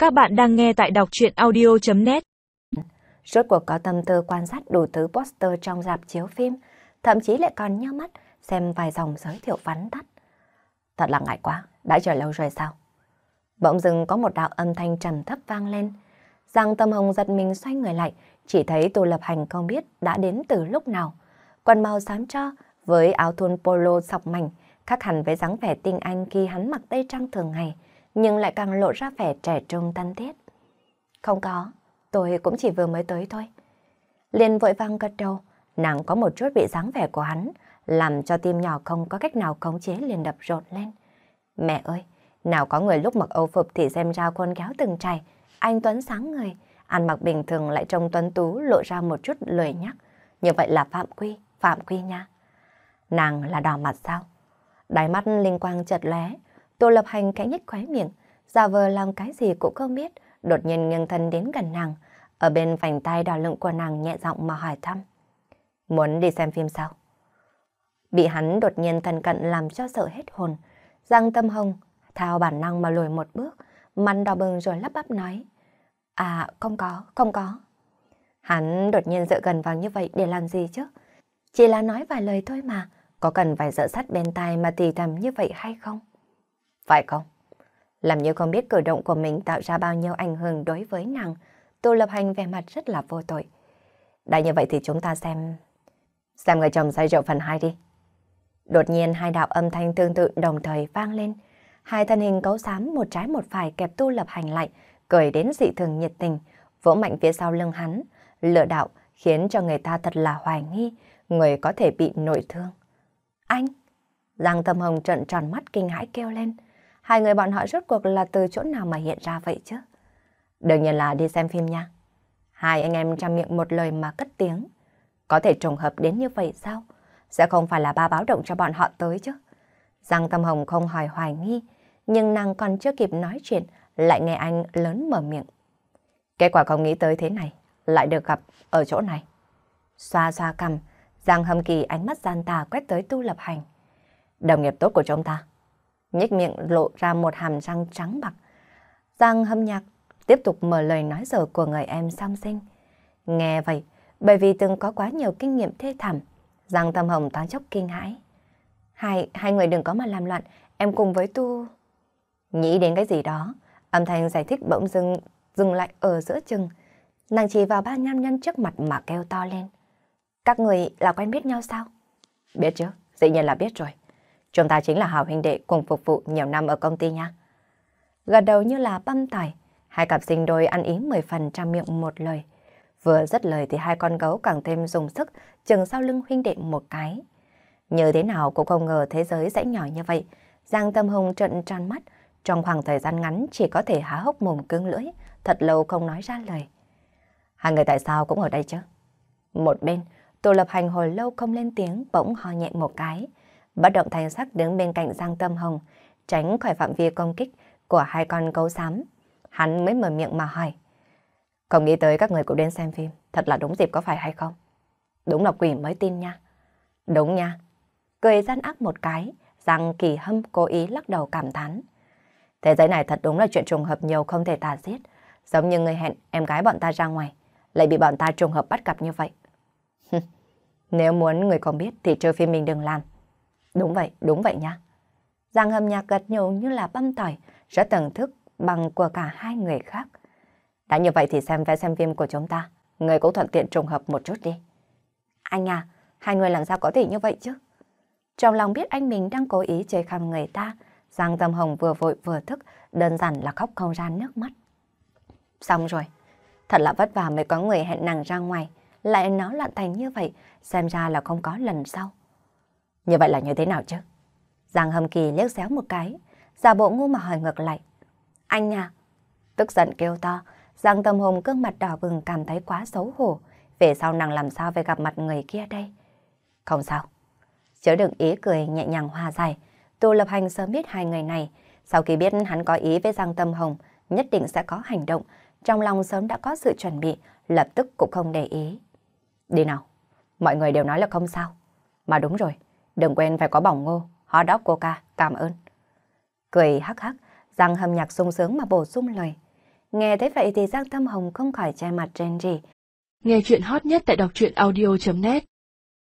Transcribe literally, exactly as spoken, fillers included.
Các bạn đang nghe tại đọc truyện audio chấm net. Rốt cuộc có tâm tư quan sát đủ thứ poster trong rạp chiếu phim, thậm chí lại còn nhớ mắt xem vài dòng giới thiệu vắn tắt. Thật là ngại quá, đã chờ lâu rồi sao? Bỗng dưng có một đạo âm thanh trầm thấp vang lên. Giang Tâm Hồng giật mình xoay người lại, chỉ thấy Tô Lập Hành không biết đã đến từ lúc nào. Quần màu xám tro với áo thun polo sọc mảnh, khác hẳn với dáng vẻ tinh anh khi hắn mặc tây trang thường ngày, nhưng lại càng lộ ra vẻ trẻ trung thân thiết. Không có, tôi cũng chỉ vừa mới tới thôi. Liền vội vàng gật đầu, nàng có một chút bị dáng vẻ của hắn, làm cho tim nhỏ không có cách nào khống chế liền đập rộn lên. Mẹ ơi, nào có người lúc mặc âu phục thì xem ra khuôn khéo từng trải, anh Tuấn sáng người, ăn mặc bình thường lại trông tuấn tú lộ ra một chút lười nhắc. Như vậy là phạm quy, phạm quy nha. Nàng là đỏ mặt sao? Đáy mắt linh quang chợt lóe, Tô Lập Hành khẽ nhếch khóe miệng, giả vờ làm cái gì cũng không biết, đột nhiên nghiêng thân đến gần nàng, ở bên vành tay đỏ lựng của nàng nhẹ giọng mà hỏi thăm. Muốn đi xem phim sao? Bị hắn đột nhiên thân cận làm cho sợ hết hồn, Giang Tâm Hồng theo bản năng mà lùi một bước, mặt đỏ bừng rồi lắp bắp nói. À, không có, không có. Hắn đột nhiên dựa gần vào như vậy để làm gì chứ? Chỉ là nói vài lời thôi mà, có cần phải dựa sát bên tai mà thì thầm như vậy hay không? Phải không? Làm như không biết cử động của mình tạo ra bao nhiêu ảnh hưởng đối với nàng, Tô Lập Hành vẻ mặt rất là vô tội. Đã như vậy thì chúng ta xem... Xem người chồng say rượu phần hai đi. Đột nhiên hai đạo âm thanh tương tự đồng thời vang lên. Hai thân hình cấu xám một trái một phải kẹp Tô Lập Hành lại, cười đến dị thường nhiệt tình, vỗ mạnh phía sau lưng hắn. Lửa đạo khiến cho người ta thật là hoài nghi, người có thể bị nội thương. Anh! Giang Tâm Hồng trợn tròn mắt kinh hãi kêu lên. Hai người bọn họ rốt cuộc là từ chỗ nào mà hiện ra vậy chứ? Đương nhiên là đi xem phim nha. Hai anh em trăm miệng một lời mà cất tiếng. Có thể trùng hợp đến như vậy sao? Sẽ không phải là ba báo động cho bọn họ tới chứ? Giang Tâm Hồng không hỏi hoài nghi, nhưng nàng còn chưa kịp nói chuyện, lại nghe anh lớn mở miệng. Kết quả không nghĩ tới thế này, lại được gặp ở chỗ này. Xoa xoa cằm, Giang Hâm Kỳ ánh mắt gian tà quét tới Tô Lập Hành. Đồng nghiệp tốt của chúng ta. Nhếch miệng lộ ra một hàm răng trắng bạc. Giang Hâm Nhạc tiếp tục mở lời nói dở của người em song sinh. Nghe vậy, bởi vì từng có quá nhiều kinh nghiệm thê thảm, Giang Tâm Hồng thoáng chốc kinh hãi. Hai, hai người đừng có mà làm loạn, em cùng với Tu... Nghĩ đến cái gì đó, âm thanh giải thích bỗng dưng dừng lại ở giữa chừng. Nàng chỉ vào ba nam nhân trước mặt mà kêu to lên. Các người là quen biết nhau sao? Biết chứ, dĩ nhiên là biết rồi. Chúng ta chính là hảo huynh đệ cùng phục vụ nhiều năm ở công ty nha. Gật đầu như là băm tỏi, hai cặp sinh đôi ăn ý mười phần trăm miệng một lời. Vừa dứt lời thì hai con gấu càng thêm dùng sức chừng sau lưng huynh đệ một cái. Như thế nào cũng không ngờ thế giới sẽ nhỏ như vậy. Giang Tâm Hồng trợn tròn mắt, trong khoảng thời gian ngắn chỉ có thể há hốc mồm cứng lưỡi, thật lâu không nói ra lời. Hai người tại sao cũng ở đây chứ? Một bên, Tô Lập Hành hồi lâu không lên tiếng, bỗng ho nhẹ một cái. Bất động thanh sắc đứng bên cạnh Giang Tâm Hồng, tránh khỏi phạm vi công kích của hai con gấu xám. Hắn mới mở miệng mà hỏi. Không nghĩ tới các người cũng đến xem phim, thật là đúng dịp có phải hay không? Đúng là quỷ mới tin nha. Đúng nha. Cười gian ác một cái, Giang Kỳ Hâm cố ý lắc đầu cảm thán. Thế giới này thật đúng là chuyện trùng hợp nhiều không thể tả xiết. Giống như người hẹn em gái bọn ta ra ngoài, lại bị bọn ta trùng hợp bắt gặp như vậy. Nếu muốn người không biết thì chơi phim mình đừng làm. Đúng vậy, đúng vậy nha. Giang Hâm Nhạc gật nhầu như là băm tỏi, rất thưởng thức bằng của cả hai người khác. Đã như vậy thì xem vé xem phim của chúng ta, người cũng thuận tiện trùng hợp một chút đi. Anh à, hai người làm sao có thể như vậy chứ? Trong lòng biết anh mình đang cố ý chơi khăm người ta, Giang Tâm Hồng vừa vội vừa thức, đơn giản là khóc không ra nước mắt. Xong rồi, thật là vất vả mới có người hẹn nàng ra ngoài, lại nó loạn thành như vậy, xem ra là không có lần sau. Như vậy là như thế nào chứ? Giang Hâm Kỳ liếc xéo một cái, giả bộ ngu mà hỏi ngược lại. Anh à? Tức giận kêu to, Giang Tâm Hồng gương mặt đỏ bừng cảm thấy quá xấu hổ. Về sau nàng làm sao phải gặp mặt người kia đây? Không sao. Chớ đừng ý cười nhẹ nhàng hòa giải. Tô Lập Hành sớm biết hai người này. Sau khi biết hắn có ý với Giang Tâm Hồng, nhất định sẽ có hành động. Trong lòng sớm đã có sự chuẩn bị, lập tức cũng không để ý. Đi nào. Mọi người đều nói là không sao. Mà đúng rồi, đừng quên phải có bỏng ngô, hot dog coca, cảm ơn. Cười hắc hắc, Giang Hâm Nhạc sung sướng mà bổ sung lời. Nghe thấy vậy thì Giang Tâm Hồng không khỏi che mặt rên rỉ. Nghe chuyện hot nhất tại đọc truyện audio chấm net.